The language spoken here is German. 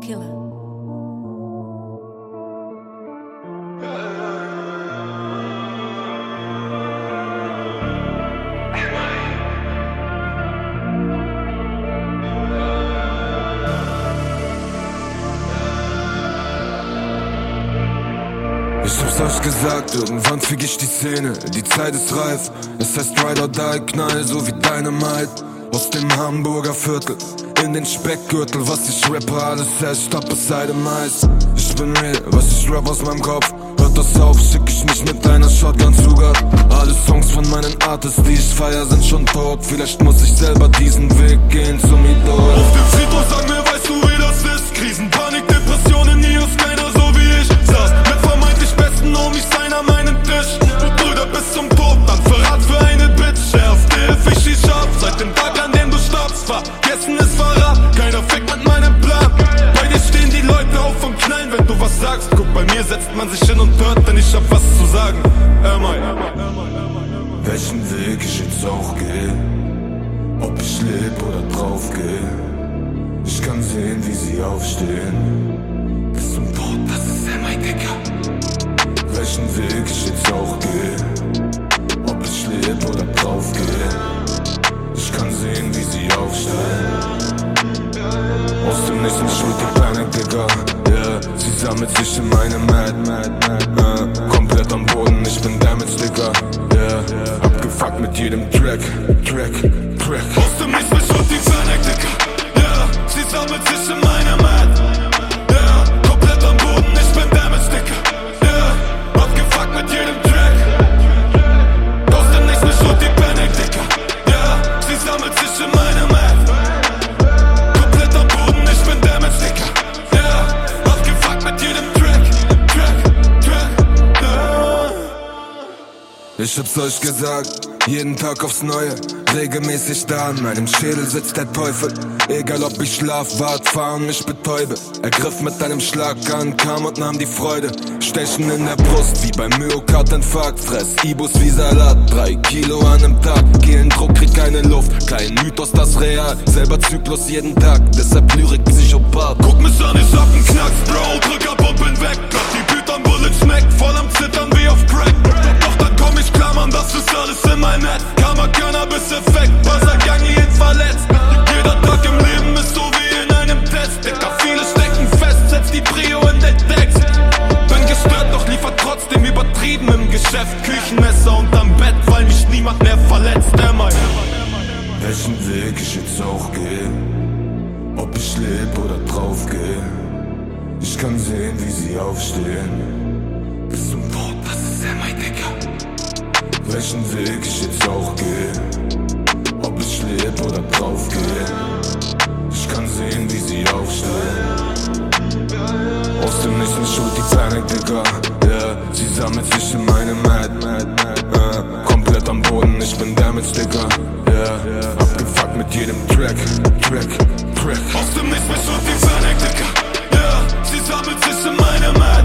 Killer. Ich hab's euch gesagt, irgendwann fick ich die Szene. Die Zeit ist reif, es heißt Ride or Die, Knall so wie Dynamite. Aus dem Hamburger Viertel in den Speckgürtel, was ich rappe, alles herrscht ab es sei dem Mais. Ich bin real, was ich rap aus meinem Kopf. Hört das auf, schick ich mich mit einer Shotgun Zugat. Alle Songs von meinen Artists, die ich feier, sind schon tot. Vielleicht muss ich selber diesen Weg gehen zum Idol. Auf dem Friedhof sag mir, weißt du wie das ist? Krisen, Panik, Depressionen, nie aus keiner so wie ich. Saß mit vermeintlich besten Homies, einer an meinem Tisch. Und Brüder bis zum Tod, dann Verrat für eine Bitch. Schärfte Hilfe, ich schieß scharf, seit dem Tag an dem du starbst. Vergessen ist Verrat, keiner fickt mit meinem Plan. Bei dir stehen die Leute auf und knallen, wenn du was sagst. Guck, bei mir setzt man sich hin und hört, denn ich hab was zu sagen. Welchen Weg ich jetzt auch gehe, ob ich leb oder drauf gehe. Ich kann sehen, wie sie aufstehen. Bis zum Tod, das ist mein Dicker. Welchen Weg ich jetzt auch gehe, ob ich leb oder drauf gehe. Ich kann sehen, wie sie aufstehen. Aus dem nächsten Schritt die Panik, Digga. Yeah, sie sammelt sich in meine Mad. Komplett am Boden, ich bin damaged, Digga. Yeah, abgefuckt mit jedem Track. Aus dem nächsten Schritt die Panik, Digga. Yeah, sie sammelt sich in meine Mad. Yeah, komplett am Boden, ich bin damaged, Digga. Yeah, abgefuckt mit jedem Track. Aus dem nächsten Schritt die Panik, Digga. Yeah, sie sammelt sich in meine Mad. Ich hab's euch gesagt, jeden Tag aufs Neue, regelmäßig da an meinem Schädel sitzt der Teufel. Egal ob ich schlaf, wart, fahr und mich betäube. Er griff mit einem Schlag an, kam und nahm die Freude. Stechen in der Brust, wie beim Myokard-Infarkt. Fress Ibus wie Salat, 3 Kilo an einem Tag. Kehlendruck, krieg keine Luft, kein Mythos, das real. Selber Zyklus jeden Tag, deshalb Lyrik Psychopath. Guck mich an, ich hab nen Knacks, Bro, drück ab und bin weg. Got die Beat am Bullet schmeckt, voll am Zittern wie auf Crack. Doch dann komm ich klar, Mann, das ist alles in mein Net. Karma, Cannabis-Effekt, Wassergang, jeden verletzt. Jeder Tag im Leben ist so wie in einem Test. Dicker, viele stecken fest, setz die Prio in den Text. Bin gestört, doch liefert trotzdem übertrieben im Geschäft. Küchenmesser unterm Bett, weil mich niemand mehr verletzt. Welchen Weg ich jetzt auch gehe, ob ich leb oder drauf gehe. Ich kann sehen, wie sie aufstehen. Bis zum Tod, das ist mein Dicker. Welchen Weg ich jetzt auch gehe, ob ich leb oder drauf gehe. Ich kann sehen, wie sie aufstehen. Aus dem nächsten Schuld die Panik, Digga. Yeah, sie sammelt sich in meine Mad. Komplett am Boden, ich bin damaged, Digga. Yeah, abgefuckt mit jedem Track. Aus dem nächsten Schuld die Panik, Digga. Yeah, sie sammelt sich in meine Mad.